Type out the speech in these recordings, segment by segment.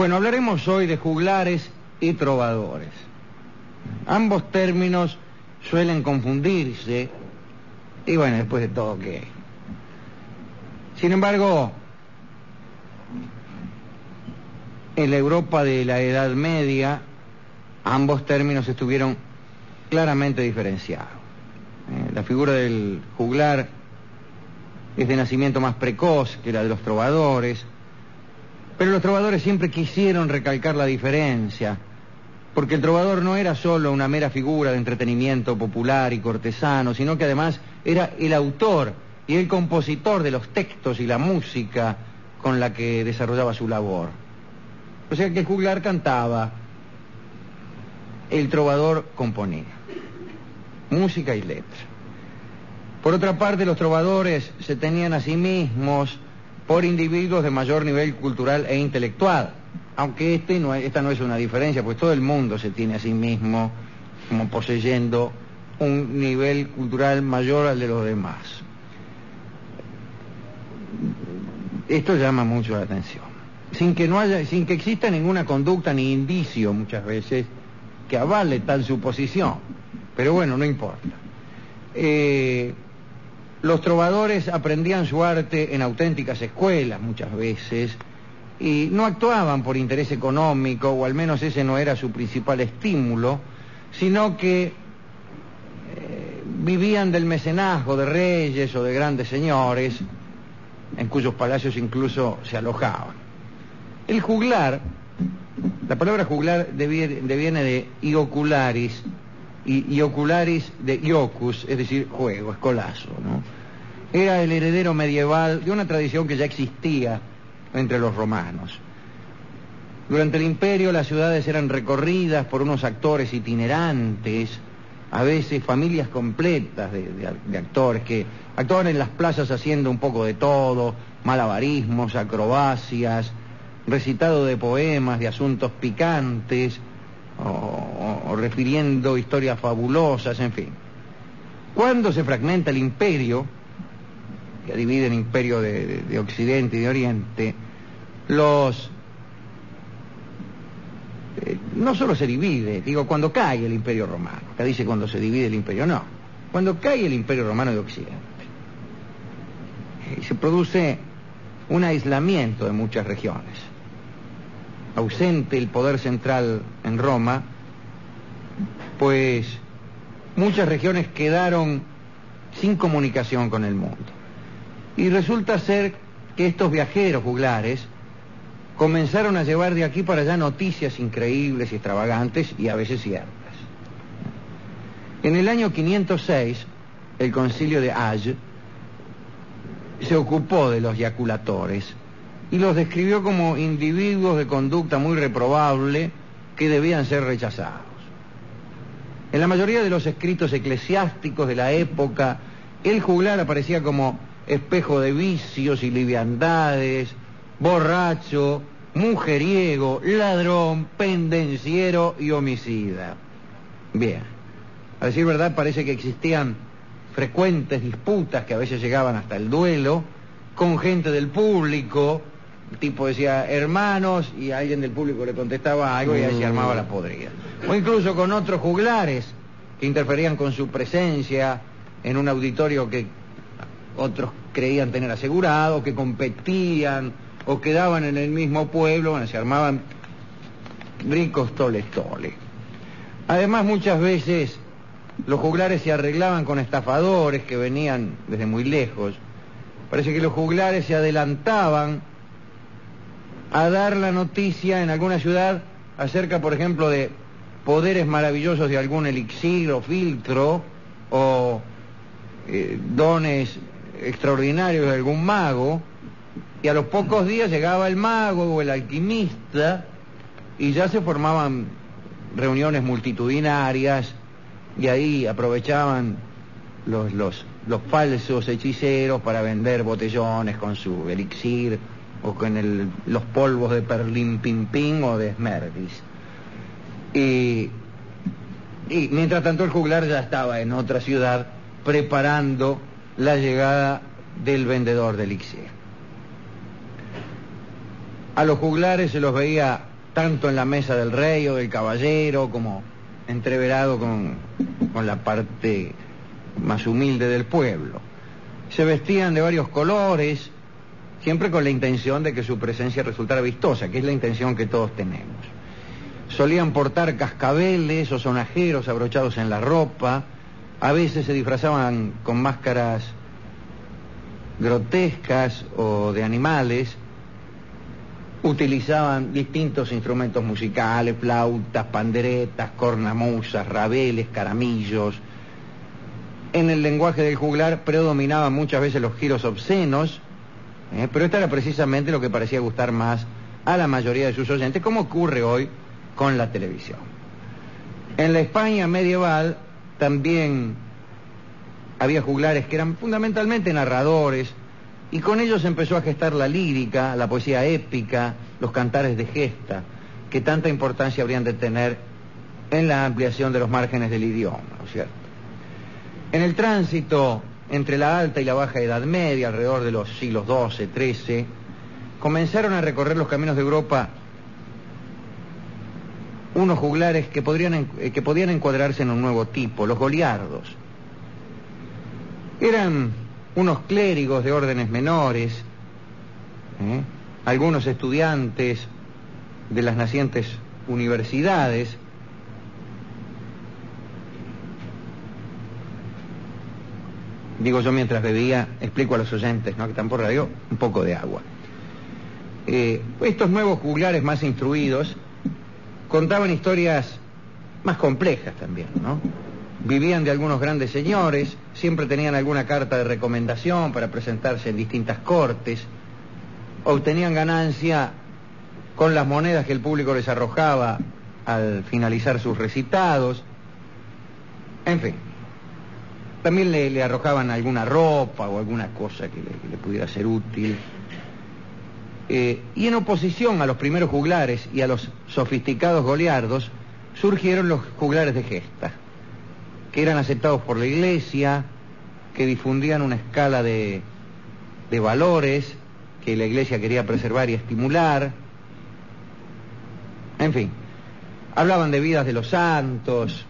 Bueno, hablaremos hoy de juglares y trovadores. Ambos términos suelen confundirse y bueno, después de todo, ¿qué? Sin embargo, en la Europa de la Edad Media, ambos términos estuvieron claramente diferenciados. La figura del juglar es de nacimiento más precoz que la de los trovadores, pero los trovadores siempre quisieron recalcar la diferencia, porque el trovador no era solo una mera figura de entretenimiento popular y cortesano, sino que además era el autor y el compositor de los textos y la música con la que desarrollaba su labor. O sea que el juglar cantaba, el trovador componía música y letra. Por otra parte, los trovadores se tenían a sí mismos por individuos de mayor nivel cultural e intelectual, aunque esta no es una diferencia, pues todo el mundo se tiene a sí mismo como poseyendo un nivel cultural mayor al de los demás. Esto llama mucho la atención, sin que exista ninguna conducta ni indicio muchas veces que avale tal suposición, pero bueno, no importa. Los trovadores aprendían su arte en auténticas escuelas muchas veces y no actuaban por interés económico, o al menos ese no era su principal estímulo, sino que vivían del mecenazgo de reyes o de grandes señores, en cuyos palacios incluso se alojaban. El juglar, la palabra juglar deviene de iocularis, y iocularis de iocus, es decir, juego, escolazo, ¿no? Era el heredero medieval de una tradición que ya existía entre los romanos. Durante el imperio las ciudades eran recorridas por unos actores itinerantes, a veces familias completas de actores que actuaban en las plazas haciendo un poco de todo, malabarismos, acrobacias, recitado de poemas, de asuntos picantes, o refiriendo historias fabulosas, en fin. Cuando se fragmenta el imperio, que divide el imperio de Occidente y de Oriente, no solo se divide, digo, cuando cae el imperio romano, acá dice cuando se divide el imperio, no, cuando cae el imperio romano de Occidente, se produce un aislamiento de muchas regiones. Ausente el poder central en Roma, pues muchas regiones quedaron sin comunicación con el mundo. Y resulta ser que estos viajeros juglares comenzaron a llevar de aquí para allá noticias increíbles y extravagantes y a veces ciertas. En el año 506, el concilio de Hage se ocupó de los yaculatores y los describió como individuos de conducta muy reprobable que debían ser rechazados. En la mayoría de los escritos eclesiásticos de la época, el juglar aparecía como espejo de vicios y liviandades, borracho, mujeriego, ladrón, pendenciero y homicida. Bien, a decir verdad, parece que existían frecuentes disputas que a veces llegaban hasta el duelo con gente del público. El tipo decía hermanos y alguien del público le contestaba algo y ahí se armaba la podrida. O incluso con otros juglares que interferían con su presencia en un auditorio que otros creían tener asegurado, que competían o quedaban en el mismo pueblo, bueno, se armaban ricos toles. Además, muchas veces los juglares se arreglaban con estafadores que venían desde muy lejos. Parece que los juglares se adelantaban a dar la noticia en alguna ciudad acerca, por ejemplo, de poderes maravillosos de algún elixir o filtro, o dones extraordinarios de algún mago, y a los pocos días llegaba el mago o el alquimista y ya se formaban reuniones multitudinarias y ahí aprovechaban los falsos hechiceros para vender botellones con su elixir o con los polvos de perlimpimpín o de esmerdis. Y mientras tanto el juglar ya estaba en otra ciudad preparando la llegada del vendedor de elixir. A los juglares se los veía tanto en la mesa del rey o del caballero, como entreverado con la parte más humilde del pueblo. Se vestían de varios colores, siempre con la intención de que su presencia resultara vistosa, que es la intención que todos tenemos. Solían portar cascabeles o sonajeros abrochados en la ropa, a veces se disfrazaban con máscaras grotescas o de animales, utilizaban distintos instrumentos musicales, flautas, panderetas, cornamusas, rabeles, caramillos. En el lenguaje del juglar predominaban muchas veces los giros obscenos, pero esto era precisamente lo que parecía gustar más a la mayoría de sus oyentes, como ocurre hoy con la televisión. En la España medieval también había juglares que eran fundamentalmente narradores, y con ellos empezó a gestar la lírica, la poesía épica, los cantares de gesta, que tanta importancia habrían de tener en la ampliación de los márgenes del idioma, ¿no es cierto? En el tránsito entre la alta y la baja Edad Media, alrededor de los siglos XII, XIII, comenzaron a recorrer los caminos de Europa unos juglares que podían encuadrarse en un nuevo tipo, los goliardos. Eran unos clérigos de órdenes menores, algunos estudiantes de las nacientes universidades, digo yo mientras bebía, explico a los oyentes, ¿no?, que están por radio, un poco de agua. Estos nuevos juglares más instruidos contaban historias más complejas también, ¿no? Vivían de algunos grandes señores, siempre tenían alguna carta de recomendación para presentarse en distintas cortes, obtenían ganancia con las monedas que el público les arrojaba al finalizar sus recitados, en fin. También le arrojaban alguna ropa o alguna cosa que le pudiera ser útil. Y en oposición a los primeros juglares y a los sofisticados goliardos, surgieron los juglares de gesta, que eran aceptados por la Iglesia, que difundían una escala de valores que la Iglesia quería preservar y estimular. En fin, hablaban de vidas de los santos.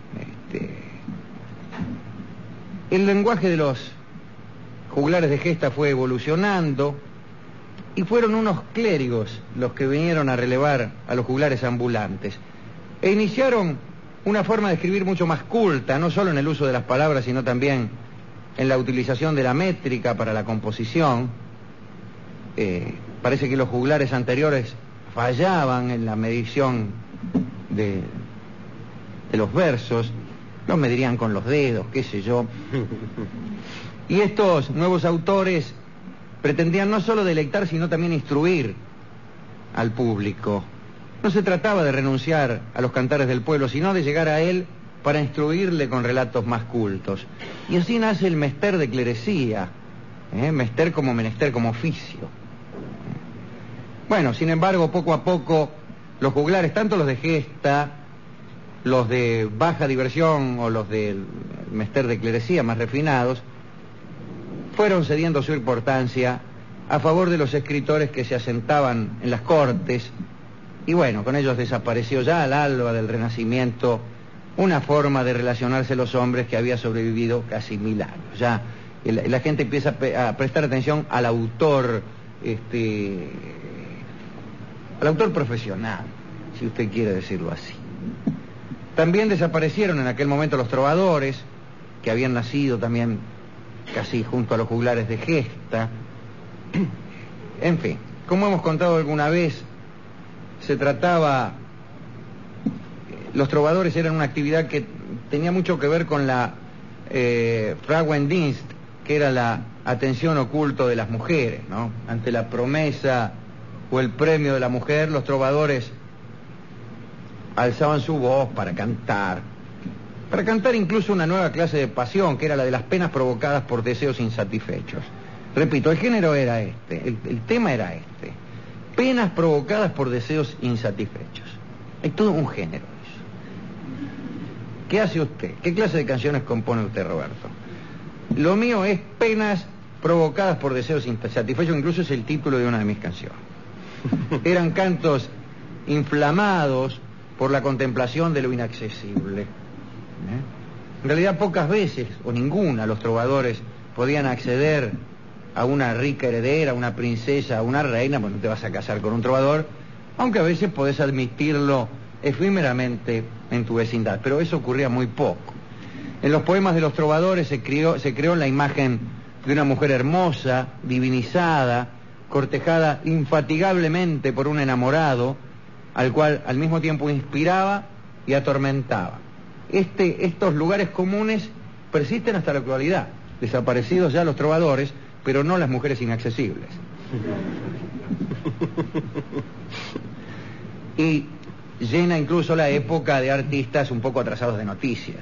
El lenguaje de los juglares de gesta fue evolucionando y fueron unos clérigos los que vinieron a relevar a los juglares ambulantes e iniciaron una forma de escribir mucho más culta, no solo en el uso de las palabras, sino también en la utilización de la métrica para la composición. Parece que los juglares anteriores fallaban en la medición de los versos, los medirían con los dedos, qué sé yo. Y estos nuevos autores pretendían no solo deleitar, sino también instruir al público. No se trataba de renunciar a los cantares del pueblo, sino de llegar a él para instruirle con relatos más cultos. Y así nace el mester de clerecía, mester como menester, como oficio. Bueno, sin embargo, poco a poco, los juglares, tanto los de gesta, los de baja diversión o los del mester de clerecía más refinados, fueron cediendo su importancia a favor de los escritores que se asentaban en las cortes, y bueno, con ellos desapareció ya al alba del Renacimiento una forma de relacionarse los hombres que había sobrevivido casi 1000 años. Ya la gente empieza a prestar atención al autor, al autor profesional, si usted quiere decirlo así. También desaparecieron en aquel momento los trovadores, que habían nacido también casi junto a los juglares de gesta. En fin, como hemos contado alguna vez, los trovadores eran una actividad que tenía mucho que ver con la Frauendienst, que era la atención oculto de las mujeres, ¿no? Ante la promesa o el premio de la mujer, los trovadores alzaban su voz para cantar incluso una nueva clase de pasión, que era la de las penas provocadas por deseos insatisfechos. Repito, el género era el tema era penas provocadas por deseos insatisfechos. Es todo un género eso. ¿Qué hace usted? ¿Qué clase de canciones compone usted, Roberto? Lo mío es penas provocadas por deseos insatisfechos, incluso es el título de una de mis canciones. Eran cantos inflamados por la contemplación de lo inaccesible. En realidad pocas veces, o ninguna, los trovadores podían acceder a una rica heredera, a una princesa, a una reina, pues no te vas a casar con un trovador, aunque a veces podés admitirlo efímeramente en tu vecindad, pero eso ocurría muy poco. En los poemas de los trovadores se creó la imagen de una mujer hermosa, divinizada, cortejada infatigablemente por un enamorado, al cual al mismo tiempo inspiraba y atormentaba. Estos lugares comunes persisten hasta la actualidad, desaparecidos ya los trovadores, pero no las mujeres inaccesibles. Y llena incluso la época de artistas un poco atrasados de noticias.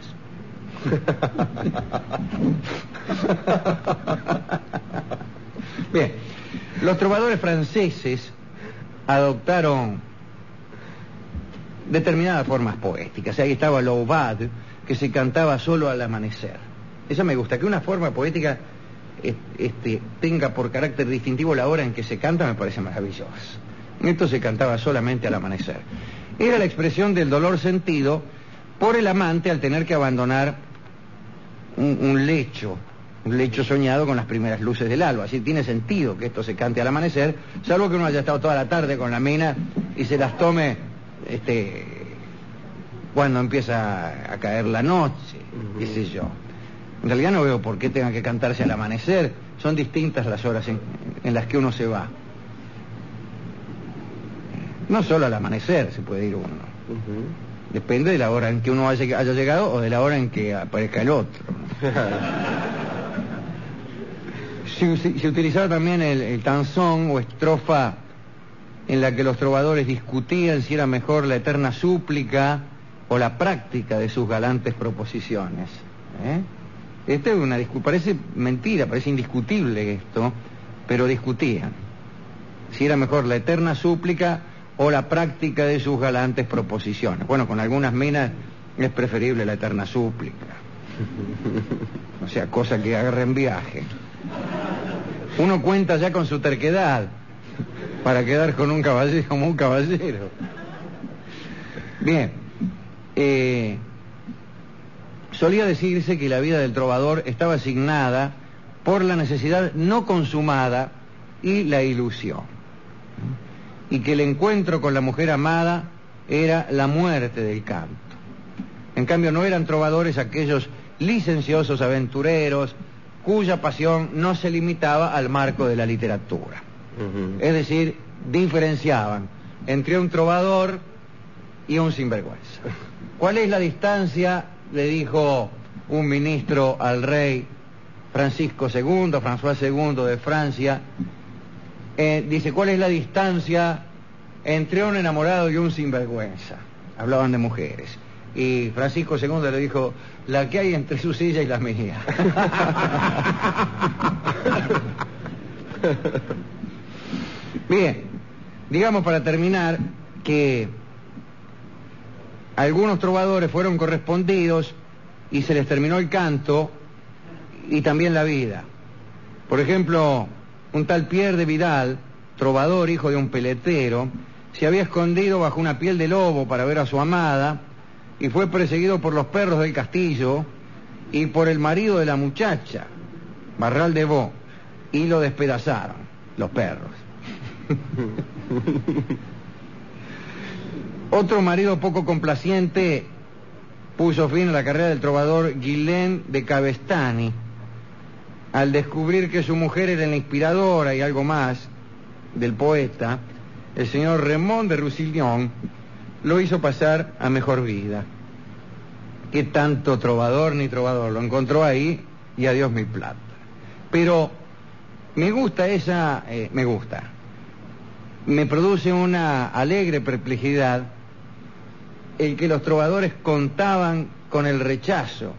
Bien, los trovadores franceses adoptaron determinadas formas poéticas. Ahí estaba l'Aubade, que se cantaba solo al amanecer. Eso me gusta, que una forma poética tenga por carácter distintivo la hora en que se canta, me parece maravilloso. Esto se cantaba solamente al amanecer. Era la expresión del dolor sentido por el amante al tener que abandonar un lecho soñado con las primeras luces del alba. Así tiene sentido que esto se cante al amanecer, salvo que uno haya estado toda la tarde con la mina y se las tome cuando empieza a caer la noche, qué sé yo. En realidad no veo por qué tengan que cantarse al amanecer, son distintas las horas en las que uno se va. No solo al amanecer se puede ir uno. Depende de la hora en que uno haya llegado o de la hora en que aparezca el otro. Se utilizaba también el tanzón o estrofa en la que los trovadores discutían si era mejor la eterna súplica o la práctica de sus galantes proposiciones. Esta es una parece mentira, parece indiscutible esto, pero discutían si era mejor la eterna súplica o la práctica de sus galantes proposiciones. Bueno, con algunas minas es preferible la eterna súplica. O sea, cosa que agarren viaje. Uno cuenta ya con su terquedad para quedar con un caballero, como un caballero. Bien. Solía decirse que la vida del trovador estaba asignada por la necesidad no consumada y la ilusión, y que el encuentro con la mujer amada era la muerte del canto. En cambio, no eran trovadores aquellos licenciosos aventureros cuya pasión no se limitaba al marco de la literatura. Es decir, diferenciaban entre un trovador y un sinvergüenza. ¿Cuál es la distancia?, le dijo un ministro al rey François II de Francia. Dice, ¿cuál es la distancia entre un enamorado y un sinvergüenza? Hablaban de mujeres. Y Francisco II le dijo, la que hay entre su silla y la mía. Bien, digamos para terminar que algunos trovadores fueron correspondidos y se les terminó el canto y también la vida. Por ejemplo, un tal Pierre de Vidal, trovador, hijo de un peletero, se había escondido bajo una piel de lobo para ver a su amada y fue perseguido por los perros del castillo y por el marido de la muchacha, Barral de Vaux, y lo despedazaron, los perros. Otro marido poco complaciente puso fin a la carrera del trovador Guilain de Cabestany al descubrir que su mujer era la inspiradora y algo más del poeta. El señor Raymond de Roussillon lo hizo pasar a mejor vida. ¿Qué tanto trovador ni trovador? Lo encontró ahí y adiós mi plata. Pero me gusta me produce una alegre perplejidad el que los trovadores contaran con el rechazo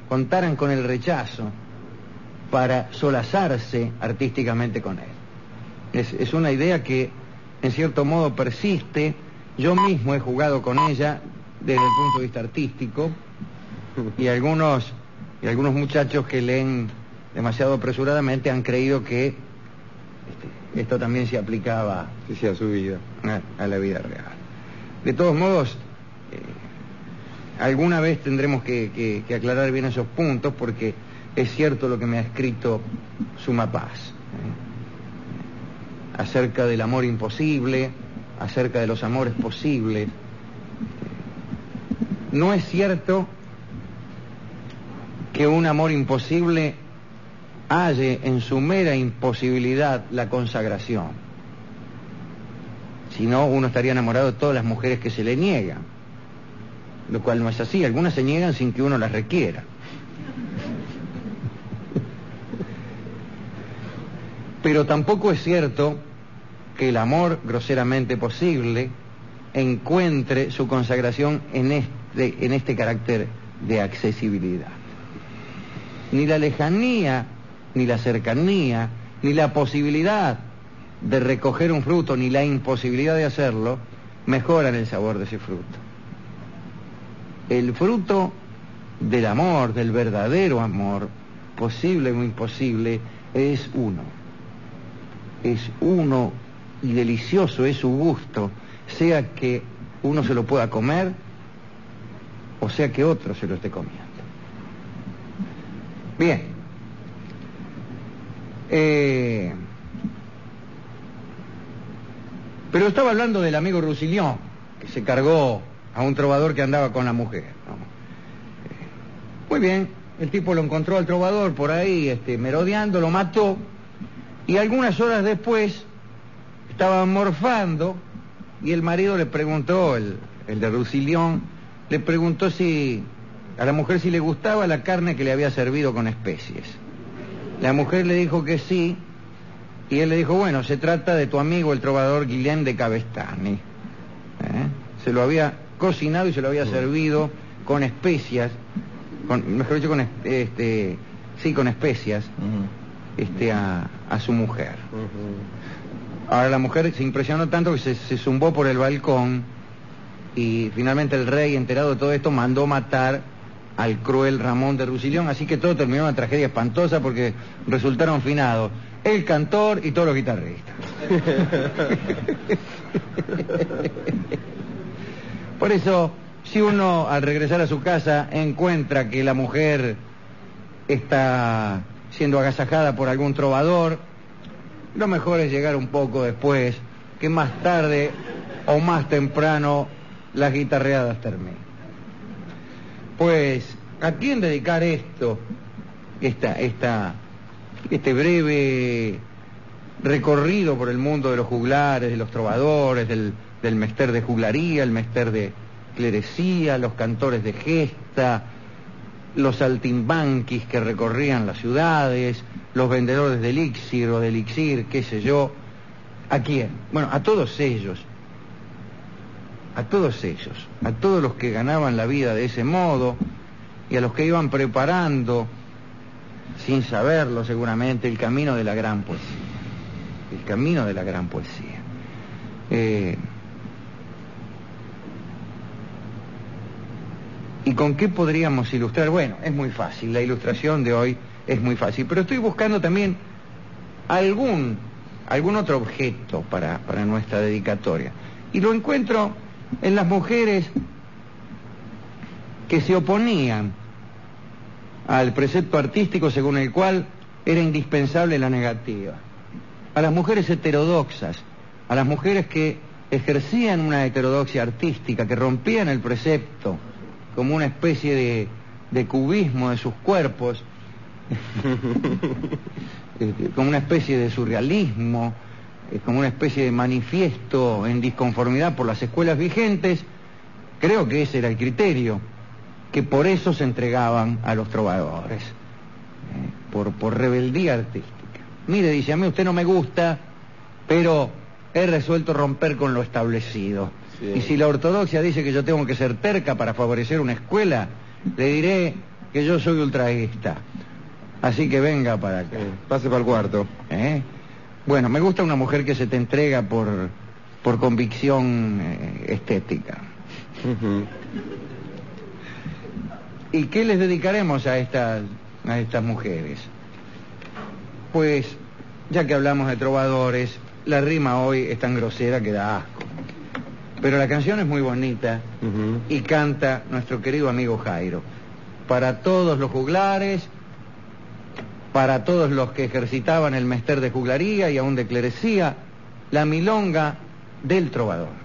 para solazarse artísticamente con él. Es una idea que en cierto modo persiste. Yo mismo he jugado con ella desde el punto de vista artístico, y algunos muchachos que leen demasiado apresuradamente han creído que esto también se aplicaba a su vida, a la vida real. De todos modos, alguna vez tendremos que aclarar bien esos puntos, porque es cierto lo que me ha escrito Suma Paz, acerca del amor imposible, acerca de los amores posibles. No es cierto que un amor imposible halle en su mera imposibilidad la consagración. Si no, uno estaría enamorado de todas las mujeres que se le niegan, lo cual no es así. Algunas se niegan sin que uno las requiera. Pero tampoco es cierto que el amor groseramente posible encuentre su consagración en este carácter de accesibilidad. Ni la lejanía, ni la cercanía, ni la posibilidad de recoger un fruto, ni la imposibilidad de hacerlo, mejoran el sabor de ese fruto. El fruto del amor, del verdadero amor, posible o imposible, es uno. Es uno y delicioso es su gusto, sea que uno se lo pueda comer o sea que otro se lo esté comiendo. Bien. Pero estaba hablando del amigo Roussillon, que se cargó a un trovador que andaba con la mujer, ¿no? Muy bien, el tipo lo encontró al trovador por ahí, merodeando, lo mató, y algunas horas después estaban morfando, y el marido le preguntó, el de Roussillon, le preguntó a la mujer si le gustaba la carne que le había servido con especies. La mujer le dijo que sí, y él le dijo, bueno, se trata de tu amigo el trovador Guillén de Cabestany. Se lo había cocinado y se lo había servido con especias, mejor dicho, con especias, a su mujer. Ahora la mujer se impresionó tanto que se zumbó por el balcón, y finalmente el rey, enterado de todo esto, mandó matar al cruel Ramón de Roussillon, así que todo terminó en una tragedia espantosa, porque resultaron finados el cantor y todos los guitarristas. Por eso, si uno al regresar a su casa encuentra que la mujer está siendo agasajada por algún trovador, lo mejor es llegar un poco después, que más tarde o más temprano las guitarreadas terminan. Pues, ¿a quién dedicar esto? Este breve recorrido por el mundo de los juglares, de los trovadores, del mester de juglaría, el mester de clerecía, los cantores de gesta, los saltimbanquis que recorrían las ciudades, los vendedores de elixir o de elixir, qué sé yo. ¿A quién? Bueno, a todos ellos, a todos los que ganaban la vida de ese modo, y a los que iban preparando, sin saberlo seguramente, el camino de la gran poesía. El camino de la gran poesía. ¿Y con qué podríamos ilustrar? Bueno, es muy fácil, la ilustración de hoy es muy fácil, pero estoy buscando también algún otro objeto para nuestra dedicatoria, y lo encuentro en las mujeres que se oponían al precepto artístico según el cual era indispensable la negativa, a las mujeres heterodoxas, a las mujeres que ejercían una heterodoxia artística, que rompían el precepto como una especie de cubismo de sus cuerpos, como una especie de surrealismo, como una especie de manifiesto en disconformidad por las escuelas vigentes. Creo que ese era el criterio, que por eso se entregaban a los trovadores, por rebeldía artística. Mire, dice, a mí usted no me gusta, pero he resuelto romper con lo establecido. Sí. Y si la ortodoxia dice que yo tengo que ser terca para favorecer una escuela, le diré que yo soy ultraísta. Así que venga para acá. Pase para el cuarto. Bueno, me gusta una mujer que se te entrega por convicción estética. ¿Y qué les dedicaremos a estas mujeres? Pues, ya que hablamos de trovadores, la rima hoy es tan grosera que da asco. Pero la canción es muy bonita y canta nuestro querido amigo Jairo. Para todos los juglares, para todos los que ejercitaban el mester de juglaría y aún de clerecía, la milonga del trovador.